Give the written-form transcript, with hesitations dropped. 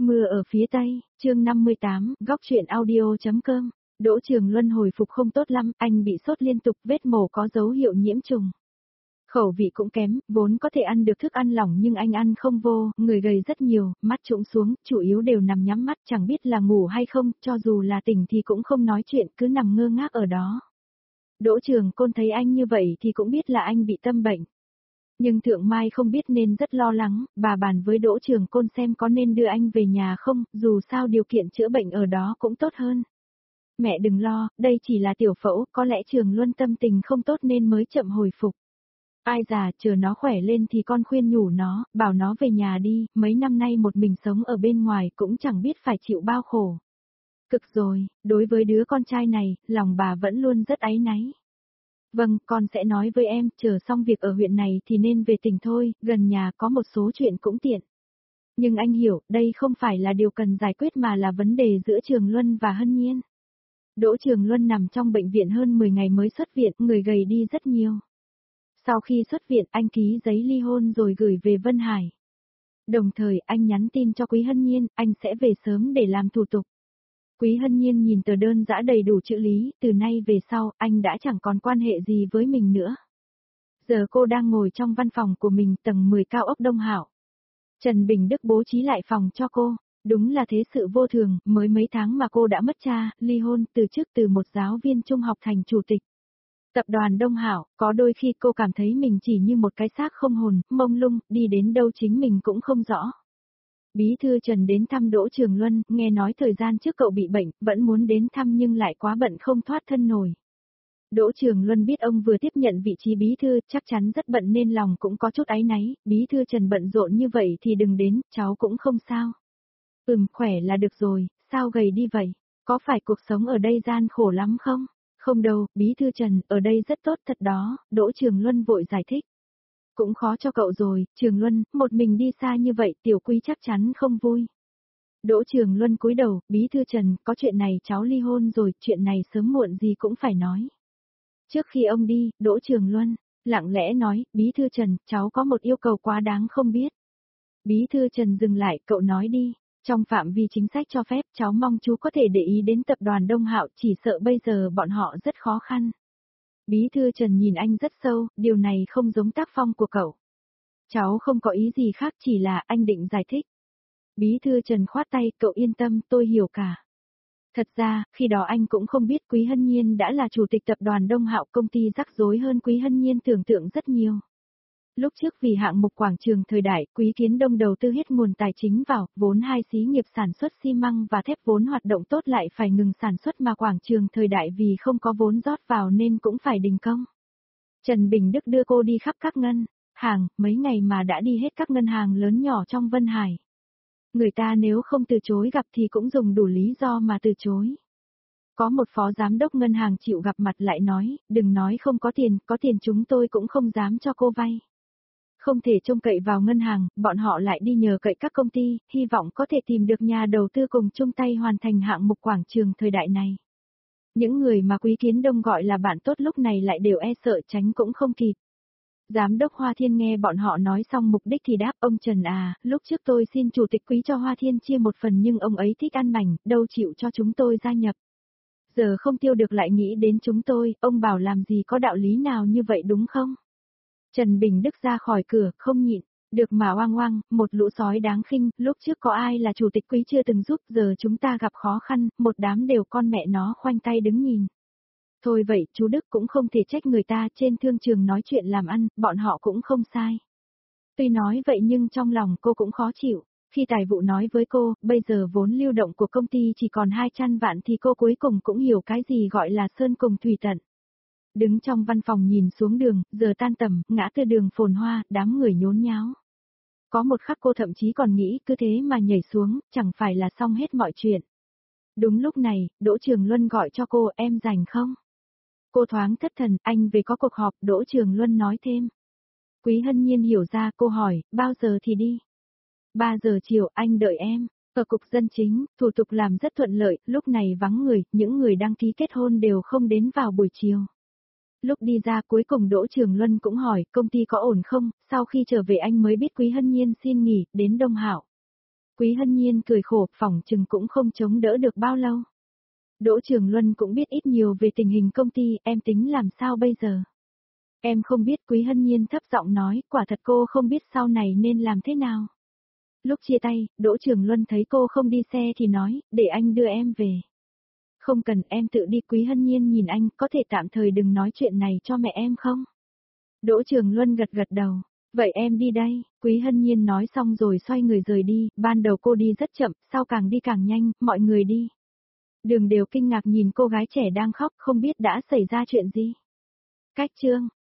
Mưa ở phía Tây, chương 58, góc truyện audio.com. Đỗ Trường Luân hồi phục không tốt lắm, anh bị sốt liên tục, vết mổ có dấu hiệu nhiễm trùng. Khẩu vị cũng kém, vốn có thể ăn được thức ăn lỏng nhưng anh ăn không vô, người gầy rất nhiều, mắt trũng xuống, chủ yếu đều nằm nhắm mắt chẳng biết là ngủ hay không, cho dù là tỉnh thì cũng không nói chuyện, cứ nằm ngơ ngác ở đó. Đỗ Trường Côn thấy anh như vậy thì cũng biết là anh bị tâm bệnh. Nhưng Thượng Mai không biết nên rất lo lắng, bà bàn với Đỗ Trường Côn xem có nên đưa anh về nhà không, dù sao điều kiện chữa bệnh ở đó cũng tốt hơn. Mẹ đừng lo, đây chỉ là tiểu phẫu, có lẽ Trường Luân tâm tình không tốt nên mới chậm hồi phục. Ai già, chờ nó khỏe lên thì con khuyên nhủ nó, bảo nó về nhà đi, mấy năm nay một mình sống ở bên ngoài cũng chẳng biết phải chịu bao khổ. Cực rồi, đối với đứa con trai này, lòng bà vẫn luôn rất áy náy. Vâng, con sẽ nói với em, chờ xong việc ở huyện này thì nên về tỉnh thôi, gần nhà có một số chuyện cũng tiện. Nhưng anh hiểu, đây không phải là điều cần giải quyết mà là vấn đề giữa Trường Luân và Hân Nhiên. Đỗ Trường Luân nằm trong bệnh viện hơn 10 ngày mới xuất viện, người gầy đi rất nhiều. Sau khi xuất viện, anh ký giấy ly hôn rồi gửi về Vân Hải. Đồng thời, anh nhắn tin cho Quý Hân Nhiên, anh sẽ về sớm để làm thủ tục. Quý Hân Nhiên nhìn tờ đơn dã đầy đủ chữ lý, từ nay về sau, anh đã chẳng còn quan hệ gì với mình nữa. Giờ cô đang ngồi trong văn phòng của mình tầng 10 cao ốc Đông Hảo. Trần Bình Đức bố trí lại phòng cho cô, đúng là thế sự vô thường, mới mấy tháng mà cô đã mất cha, ly hôn, từ chức từ một giáo viên trung học thành chủ tịch. Tập đoàn Đông Hảo, có đôi khi cô cảm thấy mình chỉ như một cái xác không hồn, mông lung, đi đến đâu chính mình cũng không rõ. Bí thư Trần đến thăm Đỗ Trường Luân, nghe nói thời gian trước cậu bị bệnh, vẫn muốn đến thăm nhưng lại quá bận không thoát thân nổi. Đỗ Trường Luân biết ông vừa tiếp nhận vị trí bí thư, chắc chắn rất bận nên lòng cũng có chút áy náy, bí thư Trần bận rộn như vậy thì đừng đến, cháu cũng không sao. Khỏe là được rồi, sao gầy đi vậy? Có phải cuộc sống ở đây gian khổ lắm không? Không đâu, bí thư Trần, ở đây rất tốt thật đó, Đỗ Trường Luân vội giải thích. Cũng khó cho cậu rồi, Trường Luân, một mình đi xa như vậy, Tiểu Quý chắc chắn không vui. Đỗ Trường Luân cúi đầu, bí thư Trần, có chuyện này cháu ly hôn rồi, chuyện này sớm muộn gì cũng phải nói. Trước khi ông đi, Đỗ Trường Luân, lặng lẽ nói, bí thư Trần, cháu có một yêu cầu quá đáng không biết. Bí thư Trần dừng lại, cậu nói đi. Trong phạm vi chính sách cho phép, cháu mong chú có thể để ý đến tập đoàn Đông Hạo, chỉ sợ bây giờ bọn họ rất khó khăn. Bí thư Trần nhìn anh rất sâu, điều này không giống tác phong của cậu. Cháu không có ý gì khác, chỉ là anh định giải thích. Bí thư Trần khoát tay, cậu yên tâm, tôi hiểu cả. Thật ra, khi đó anh cũng không biết Quý Hân Nhiên đã là chủ tịch tập đoàn Đông Hạo, công ty rắc rối hơn Quý Hân Nhiên tưởng tượng rất nhiều. Lúc trước vì hạng mục quảng trường thời đại, Quý Kiến Đông đầu tư hết nguồn tài chính vào, vốn hai xí nghiệp sản xuất xi măng và thép vốn hoạt động tốt lại phải ngừng sản xuất mà quảng trường thời đại vì không có vốn rót vào nên cũng phải đình công. Trần Bình Đức đưa cô đi khắp các ngân hàng, mấy ngày mà đã đi hết các ngân hàng lớn nhỏ trong Vân Hải. Người ta nếu không từ chối gặp thì cũng dùng đủ lý do mà từ chối. Có một phó giám đốc ngân hàng chịu gặp mặt lại nói, đừng nói không có tiền chúng tôi cũng không dám cho cô vay. Không thể trông cậy vào ngân hàng, bọn họ lại đi nhờ cậy các công ty, hy vọng có thể tìm được nhà đầu tư cùng chung tay hoàn thành hạng mục quảng trường thời đại này. Những người mà Quý Kiến Đông gọi là bạn tốt lúc này lại đều e sợ tránh cũng không kịp. Giám đốc Hoa Thiên nghe bọn họ nói xong mục đích thì đáp, ông Trần à, lúc trước tôi xin chủ tịch Quý cho Hoa Thiên chia một phần nhưng ông ấy thích ăn mảnh, đâu chịu cho chúng tôi gia nhập. Giờ không tiêu được lại nghĩ đến chúng tôi, ông bảo làm gì có đạo lý nào như vậy đúng không? Trần Bình Đức ra khỏi cửa, không nhịn, được mà oang oang, một lũ sói đáng khinh, lúc trước có ai là chủ tịch Quý chưa từng giúp, giờ chúng ta gặp khó khăn, một đám đều con mẹ nó khoanh tay đứng nhìn. Thôi vậy, chú Đức cũng không thể trách người ta, trên thương trường nói chuyện làm ăn, bọn họ cũng không sai. Tuy nói vậy nhưng trong lòng cô cũng khó chịu, khi tài vụ nói với cô, bây giờ vốn lưu động của công ty chỉ còn 200 vạn thì cô cuối cùng cũng hiểu cái gì gọi là sơn cùng thủy tận. Đứng trong văn phòng nhìn xuống đường, giờ tan tầm, ngã tư đường phồn hoa, đám người nhốn nháo. Có một khắc cô thậm chí còn nghĩ cứ thế mà nhảy xuống, chẳng phải là xong hết mọi chuyện. Đúng lúc này, Đỗ Trường Luân gọi cho cô, em rảnh không? Cô thoáng thất thần, anh về có cuộc họp, Đỗ Trường Luân nói thêm. Quý Hân Nhiên hiểu ra, cô hỏi, bao giờ thì đi? 3 giờ chiều, anh đợi em. Ở cục dân chính, thủ tục làm rất thuận lợi, lúc này vắng người, những người đăng ký kết hôn đều không đến vào buổi chiều. Lúc đi ra cuối cùng Đỗ Trường Luân cũng hỏi, công ty có ổn không, sau khi trở về anh mới biết Quý Hân Nhiên xin nghỉ, đến Đông Hạo. Quý Hân Nhiên cười khổ, phỏng chừng cũng không chống đỡ được bao lâu. Đỗ Trường Luân cũng biết ít nhiều về tình hình công ty, em tính làm sao bây giờ? Em không biết, Quý Hân Nhiên thấp giọng nói, quả thật cô không biết sau này nên làm thế nào. Lúc chia tay, Đỗ Trường Luân thấy cô không đi xe thì nói, để anh đưa em về. Không cần, em tự đi. Quý Hân Nhiên nhìn anh, có thể tạm thời đừng nói chuyện này cho mẹ em không? Đỗ Trường Luân gật gật đầu. Vậy em đi đây, Quý Hân Nhiên nói xong rồi xoay người rời đi, ban đầu cô đi rất chậm, sau càng đi càng nhanh, mọi người đi. Đường đều kinh ngạc nhìn cô gái trẻ đang khóc, không biết đã xảy ra chuyện gì. Cách chương